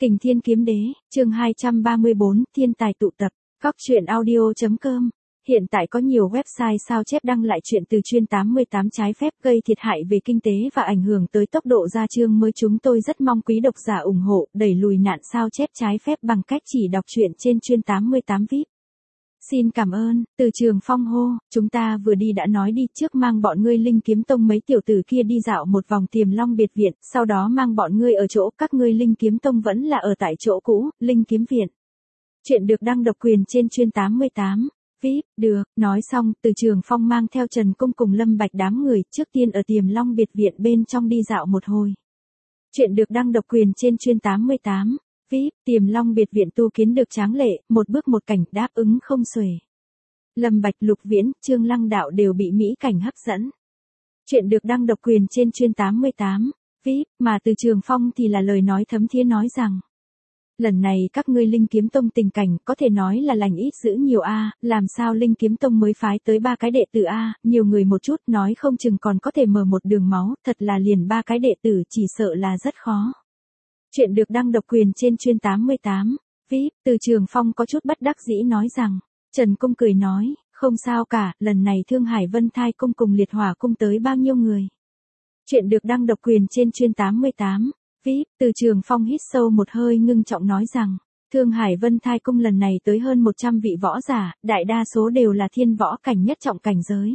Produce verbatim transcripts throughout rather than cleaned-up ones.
Kình Thiên Kiếm Đế, chương hai trăm ba mươi bốn, thiên tài tụ tập, góc truyện audio chấm com. Hiện tại có nhiều website sao chép đăng lại chuyện từ chuyên tám mươi tám trái phép gây thiệt hại về kinh tế và ảnh hưởng tới tốc độ ra chương mới. Chúng tôi rất mong quý độc giả ủng hộ, đẩy lùi nạn sao chép trái phép bằng cách chỉ đọc truyện trên chuyên tám mươi tám vi ai pi. Xin cảm ơn. Từ Trường Phong hô, chúng ta vừa đi đã nói đi, trước mang bọn ngươi Linh Kiếm Tông mấy tiểu tử kia đi dạo một vòng Tiềm Long biệt viện, sau đó mang bọn ngươi ở chỗ các ngươi Linh Kiếm Tông vẫn là ở tại chỗ cũ, Linh Kiếm Viện. Chuyện được đăng độc quyền trên chuyên tám mươi tám vi ai pi, được. Nói xong, Từ Trường Phong mang theo Trần Cung cùng Lâm Bạch đám người, trước tiên ở Tiềm Long biệt viện bên trong đi dạo một hồi. Chuyện được đăng độc quyền trên chuyên tám mươi tám vi ai pi, Tiềm Long biệt viện tu kiến được tráng lệ, một bước một cảnh, đáp ứng không xuể. Lâm Bạch, Lục Viễn, Trương Lăng Đạo đều bị mỹ cảnh hấp dẫn. Chuyện được đăng độc quyền trên chuyên tám mươi tám vi ai pi, mà Từ Trường Phong thì là lời nói thấm thía nói rằng: lần này các ngươi Linh Kiếm Tông tình cảnh có thể nói là lành ít dữ nhiều a, làm sao Linh Kiếm Tông mới phái tới ba cái đệ tử a, nhiều người một chút nói không chừng còn có thể mở một đường máu, thật là liền ba cái đệ tử chỉ sợ là rất khó. Chuyện được đăng độc quyền trên chuyên tám mươi tám vi ai pi, Từ Trường Phong có chút bất đắc dĩ nói rằng. Trần Cung cười nói, không sao cả, lần này Thương Hải Vân Thai Cung cùng Liệt Hỏa Cung tới bao nhiêu người. Chuyện được đăng độc quyền trên chuyên tám mươi tám vi ai pi, Từ Trường Phong hít sâu một hơi ngưng trọng nói rằng, Thương Hải Vân Thai Cung lần này tới hơn một trăm vị võ giả, đại đa số đều là thiên võ cảnh nhất trọng cảnh giới.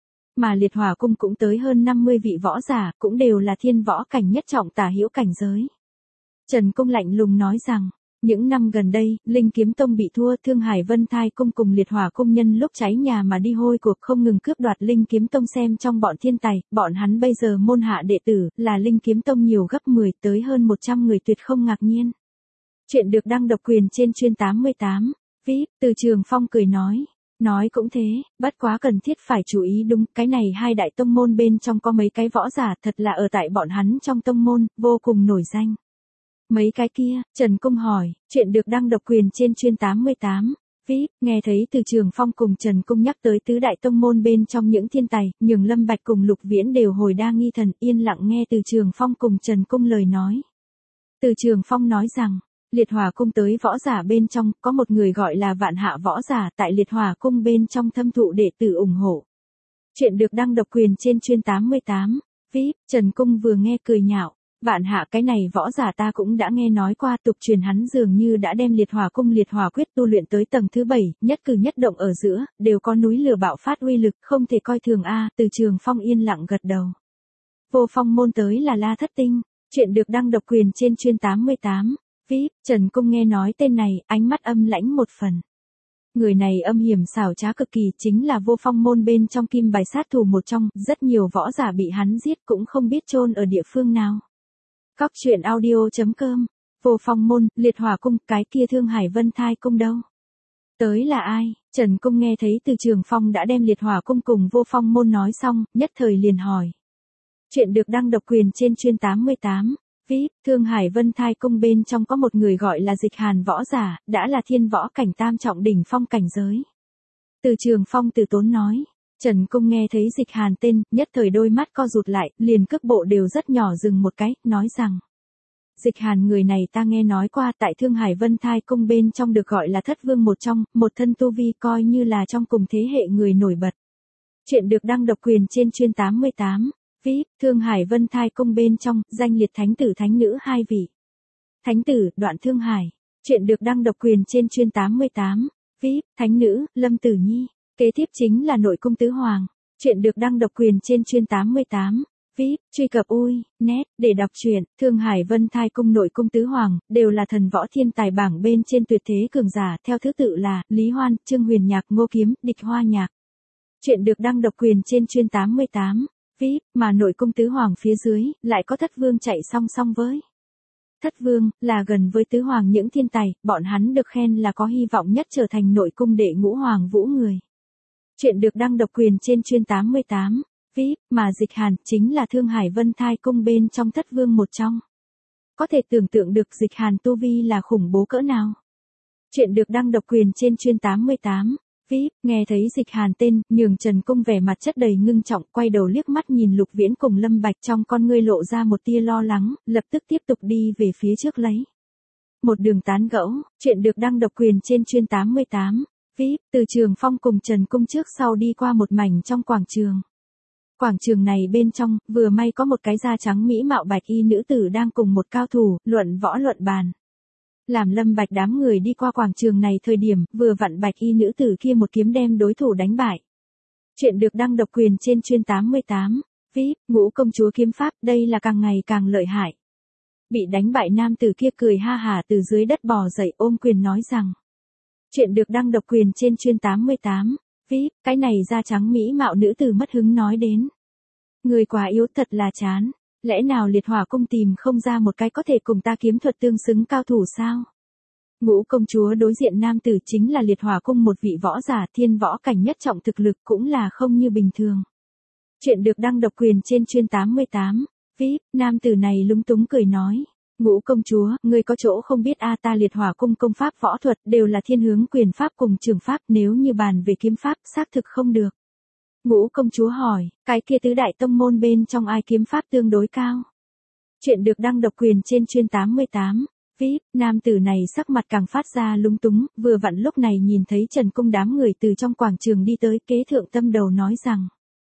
Mà Liệt Hỏa Cung cũng tới hơn năm mươi vị võ giả, cũng đều là thiên võ cảnh nhất trọng tả hữu cảnh giới. Trần Cung lạnh lùng nói rằng, những năm gần đây, Linh Kiếm Tông bị thua, Thương Hải Vân Thai Cung cùng Liệt Hỏa Cung nhân lúc cháy nhà mà đi hôi cuộc không ngừng cướp đoạt Linh Kiếm Tông, xem trong bọn thiên tài, bọn hắn bây giờ môn hạ đệ tử, là Linh Kiếm Tông nhiều gấp mười tới hơn một trăm người, tuyệt không ngạc nhiên. Chuyện được đăng độc quyền trên chuyên tám mươi tám vi ai pi, Từ Trường Phong cười nói. Nói cũng thế, bất quá cần thiết phải chú ý đúng, cái này hai đại tông môn bên trong có mấy cái võ giả thật là ở tại bọn hắn trong tông môn, vô cùng nổi danh. Mấy cái kia, Trần Cung hỏi, chuyện được đăng độc quyền trên chuyên tám mươi tám vi ai pi, nghe thấy Từ Trường Phong cùng Trần Cung nhắc tới tứ đại tông môn bên trong những thiên tài, nhường Lâm Bạch cùng Lục Viễn đều hồi đa nghi thần, yên lặng nghe Từ Trường Phong cùng Trần Cung lời nói. Từ Trường Phong nói rằng, Liệt Hỏa Cung tới võ giả bên trong, có một người gọi là Vạn Hạ võ giả tại Liệt Hỏa Cung bên trong thâm thụ đệ tử ủng hộ. Chuyện được đăng độc quyền trên chuyên tám mươi tám vi ai pi, Trần Cung vừa nghe cười nhạo. Vạn Hạ cái này võ giả ta cũng đã nghe nói qua, tục truyền hắn dường như đã đem Liệt Hỏa Cung Liệt Hỏa Quyết tu luyện tới tầng thứ bảy, nhất cử nhất động ở giữa, đều có núi lửa bạo phát uy lực, không thể coi thường a. Từ Trường Phong yên lặng gật đầu. Vô Phong môn tới là La Thất Tinh, chuyện được đăng độc quyền trên chuyên tám mươi tám vi ai pi, Trần Cung nghe nói tên này, ánh mắt âm lãnh một phần. Người này âm hiểm xảo trá cực kỳ, chính là Vô Phong môn bên trong kim bài sát thủ một trong, rất nhiều võ giả bị hắn giết cũng không biết chôn ở địa phương nào. Góc truyện audio chấm com. Vô Phong môn, Liệt Hỏa Cung, cái kia Thương Hải Vân Thai Cung đâu? Tới là ai? Trần Cung nghe thấy Từ Trường Phong đã đem Liệt Hỏa Cung cùng Vô Phong môn nói xong, nhất thời liền hỏi. Chuyện được đăng độc quyền trên chuyên tám mươi tám vi ai pi, Thương Hải Vân Thai Cung bên trong có một người gọi là Dịch Hàn võ giả, đã là thiên võ cảnh tam trọng đỉnh phong cảnh giới. Từ Trường Phong từ tốn nói. Trần Cung nghe thấy Dịch Hàn tên, nhất thời đôi mắt co rụt lại, liền cước bộ đều rất nhỏ dừng một cái, nói rằng. Dịch Hàn người này ta nghe nói qua, tại Thương Hải Vân Thai Cung bên trong được gọi là thất vương một trong, một thân tu vi coi như là trong cùng thế hệ người nổi bật. Chuyện được đăng độc quyền trên chuyên tám mươi tám vi ai pi, Thương Hải Vân Thai Cung bên trong, danh liệt thánh tử thánh nữ hai vị. Thánh tử, Đoạn Thương Hải. Chuyện được đăng độc quyền trên chuyên tám mươi tám vi ai pi, thánh nữ, Lâm Tử Nhi. Kế tiếp chính là nội cung tứ hoàng. Chuyện được đăng độc quyền trên chuyên tám mươi tám vi ai pi, truy cập ui net để đọc truyện. Thương Hải Vân Thai Cung nội cung tứ hoàng đều là thần võ thiên tài bảng bên trên tuyệt thế cường giả, theo thứ tự là Lý Hoan, Trương Huyền Nhạc, Ngô Kiếm, Địch Hoa Nhạc. Chuyện được đăng độc quyền trên chuyên tám mươi tám vi ai pi, mà nội cung tứ hoàng phía dưới lại có Thất Vương chạy song song với. Thất Vương là gần với tứ hoàng những thiên tài, bọn hắn được khen là có hy vọng nhất trở thành nội cung đệ ngũ hoàng vũ người. Chuyện được đăng độc quyền trên chuyên tám mươi tám vi ai pi, mà Dịch Hàn chính là Thương Hải Vân Thai Cung bên trong thất vương một trong. Có thể tưởng tượng được Dịch Hàn tu vi là khủng bố cỡ nào. Chuyện được đăng độc quyền trên chuyên tám mươi tám vi ai pi, nghe thấy Dịch Hàn tên, nhường Trần Cung vẻ mặt chất đầy ngưng trọng, quay đầu liếc mắt nhìn Lục Viễn cùng Lâm Bạch, trong con ngươi lộ ra một tia lo lắng, lập tức tiếp tục đi về phía trước lấy. một đường tán gẫu, chuyện được đăng độc quyền trên chuyên tám mươi tám. vê i pê, từ Trường Phong cùng Trần Cung trước sau đi qua một mảnh trong quảng trường. Quảng trường này bên trong, vừa may có một cái da trắng mỹ mạo bạch y nữ tử đang cùng một cao thủ, luận võ luận bàn. Làm Lâm Bạch đám người đi qua quảng trường này thời điểm, vừa vặn bạch y nữ tử kia một kiếm đem đối thủ đánh bại. Chuyện được đăng độc quyền trên chuyên tám mươi tám. vê i pê, Ngũ công chúa kiếm pháp, đây là càng ngày càng lợi hại. Bị đánh bại nam tử kia cười ha hả từ dưới đất bò dậy ôm quyền nói rằng. Chuyện được đăng độc quyền trên chuyên tám mươi tám. vê i pê, cái này da trắng mỹ mạo nữ tử mất hứng nói đến. Người quá yếu thật là chán. Lẽ nào liệt hỏa cung tìm không ra một cái có thể cùng ta kiếm thuật tương xứng cao thủ sao? Ngũ công chúa đối diện nam tử chính là liệt hỏa cung một vị võ giả thiên võ cảnh nhất trọng thực lực cũng là không như bình thường. Chuyện được đăng độc quyền trên chuyên tám mươi tám. vê i pê, nam tử này lúng túng cười nói. Ngũ công chúa, ngươi có chỗ không biết a ta liệt hỏa cung công pháp võ thuật đều là thiên hướng quyền pháp cùng trường pháp nếu như bàn về kiếm pháp xác thực không được. Ngũ công chúa hỏi, cái kia tứ đại tông môn bên trong ai kiếm pháp tương đối cao? Chuyện được đăng độc quyền trên chuyên tám mươi tám. vê i pê, nam tử này sắc mặt càng phát ra lúng túng, vừa vặn lúc này nhìn thấy Trần Cung đám người từ trong quảng trường đi tới kế thượng tâm đầu nói rằng.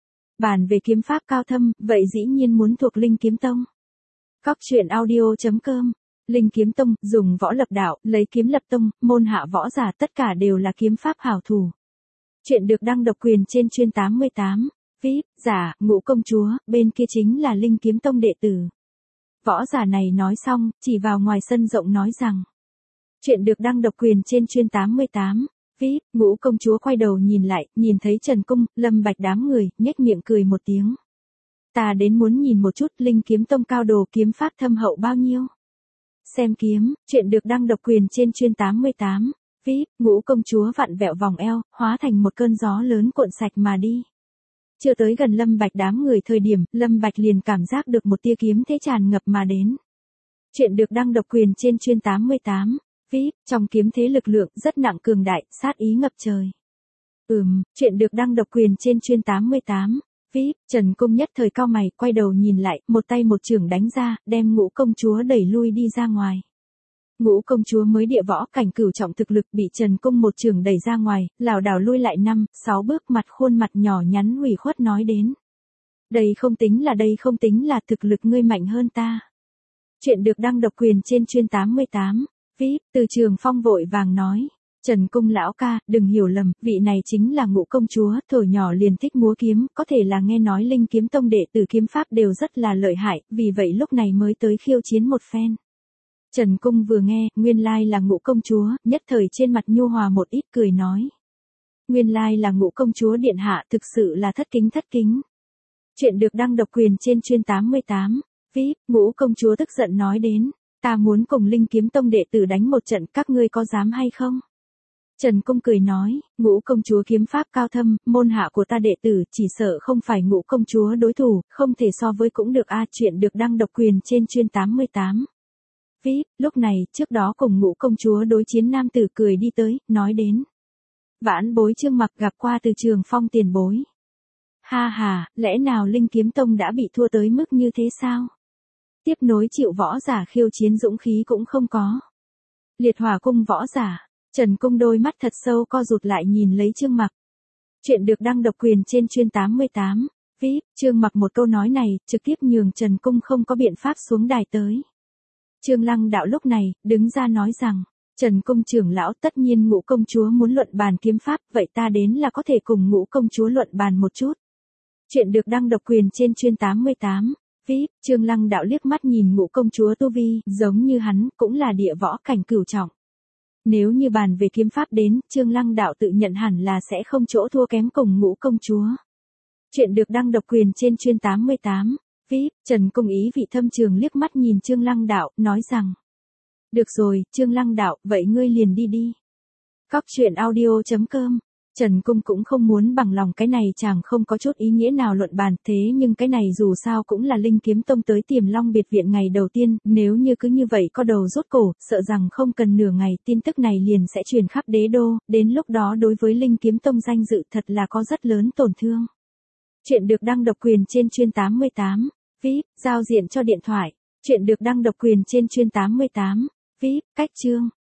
Bàn về kiếm pháp cao thâm, vậy dĩ nhiên muốn thuộc Linh Kiếm Tông. Cóc truyện audio chấm com. Linh Kiếm Tông, dùng võ lập đạo, lấy kiếm lập tông, môn hạ võ giả tất cả đều là kiếm pháp hảo thủ. Chuyện được đăng độc quyền trên chuyên tám mươi tám. vê i pê, giả, Ngũ công chúa, bên kia chính là Linh Kiếm Tông đệ tử. Võ giả này nói xong, chỉ vào ngoài sân rộng nói rằng. Chuyện được đăng độc quyền trên chuyên tám mươi tám. vê i pê, Ngũ công chúa quay đầu nhìn lại, nhìn thấy Trần Cung, Lâm Bạch đám người, nhếch miệng cười một tiếng. Ta đến muốn nhìn một chút Linh Kiếm Tông cao đồ kiếm pháp thâm hậu bao nhiêu. Xem kiếm, chuyện được đăng độc quyền trên chuyên tám mươi tám. vê i pê, Ngũ công chúa vặn vẹo vòng eo, hóa thành một cơn gió lớn cuộn sạch mà đi. Chưa tới gần Lâm Bạch đám người thời điểm, Lâm Bạch liền cảm giác được một tia kiếm thế tràn ngập mà đến. Chuyện được đăng độc quyền trên chuyên tám mươi tám. vê i pê, trong kiếm thế lực lượng rất nặng cường đại, sát ý ngập trời. Ừm, chuyện được đăng độc quyền trên chuyên tám mươi tám. vê i pê, Trần Cung nhất thời cao mày, quay đầu nhìn lại, một tay một chưởng đánh ra, đem Ngũ công chúa đẩy lui đi ra ngoài. Ngũ công chúa mới địa võ cảnh cửu trọng thực lực bị Trần Cung một chưởng đẩy ra ngoài, lảo đảo lui lại năm, sáu bước mặt khuôn mặt nhỏ nhắn ủy khuất nói đến. Đây không tính là đây không tính là thực lực ngươi mạnh hơn ta. Chuyện được đăng độc quyền trên chuyên tám mươi tám. vê i pê, từ Trường Phong vội vàng nói. Trần Cung lão ca, đừng hiểu lầm, vị này chính là Ngũ công chúa, thổi nhỏ liền thích múa kiếm, có thể là nghe nói Linh Kiếm Tông đệ tử kiếm pháp đều rất là lợi hại, vì vậy lúc này mới tới khiêu chiến một phen. Trần Cung vừa nghe, nguyên lai là Ngũ công chúa, nhất thời trên mặt nhu hòa một ít cười nói. Nguyên lai là Ngũ công chúa điện hạ, thực sự là thất kính thất kính. Chuyện được đăng độc quyền trên chuyên tám mươi tám. vê i pê, Ngũ công chúa tức giận nói đến, ta muốn cùng Linh Kiếm Tông đệ tử đánh một trận, các ngươi có dám hay không? Trần Cung cười nói, Ngũ công chúa kiếm pháp cao thâm, môn hạ của ta đệ tử chỉ sợ không phải Ngũ công chúa đối thủ, không thể so với cũng được a. Chuyện được đăng độc quyền trên chuyên tám mươi tám. vê i pê, lúc này, trước đó cùng Ngũ công chúa đối chiến nam tử cười đi tới, nói đến. Vãn bối Trương Mặc gặp qua từ Trường Phong tiền bối. Ha ha, lẽ nào Linh Kiếm Tông đã bị thua tới mức như thế sao? Tiếp nối chịu võ giả khiêu chiến dũng khí cũng không có. Liệt hỏa cung võ giả, Trần Cung đôi mắt thật sâu co rụt lại nhìn lấy Trương Mặc. Chuyện được đăng độc quyền trên chuyên tám mươi tám. vê i pê, Trương Mặc một câu nói này, trực tiếp nhường Trần Cung không có biện pháp xuống đài tới. Trương Lăng đạo lúc này, đứng ra nói rằng, Trần Cung trưởng lão tất nhiên Ngũ công chúa muốn luận bàn kiếm pháp, vậy ta đến là có thể cùng Ngũ công chúa luận bàn một chút. Chuyện được đăng độc quyền trên chuyên tám mươi tám. vê i pê, Trương Lăng đạo liếc mắt nhìn Ngũ công chúa tu vi, giống như hắn, cũng là địa võ cảnh cửu trọng. Nếu như bàn về kiếm pháp đến, Trương Lăng đạo tự nhận hẳn là sẽ không chỗ thua kém cùng Ngũ công chúa. Chuyện được đăng độc quyền trên chuyên tám mươi tám. vê i pê, Trần Cung ý vị thâm trường liếc mắt nhìn Trương Lăng đạo, nói rằng. Được rồi, Trương Lăng đạo, vậy ngươi liền đi đi. Cóc truyện audio chấm com. Trần Cung cũng không muốn bằng lòng cái này chẳng không có chút ý nghĩa nào luận bàn, thế nhưng cái này dù sao cũng là Linh Kiếm Tông tới Tiềm Long biệt viện ngày đầu tiên, nếu như cứ như vậy có đầu rút cổ, sợ rằng không cần nửa ngày tin tức này liền sẽ truyền khắp đế đô, đến lúc đó đối với Linh Kiếm Tông danh dự thật là có rất lớn tổn thương. Chuyện được đăng độc quyền trên chuyên tám mươi tám. vê i pê, giao diện cho điện thoại. Chuyện được đăng độc quyền trên chuyên tám mươi tám. vê i pê, cách chương.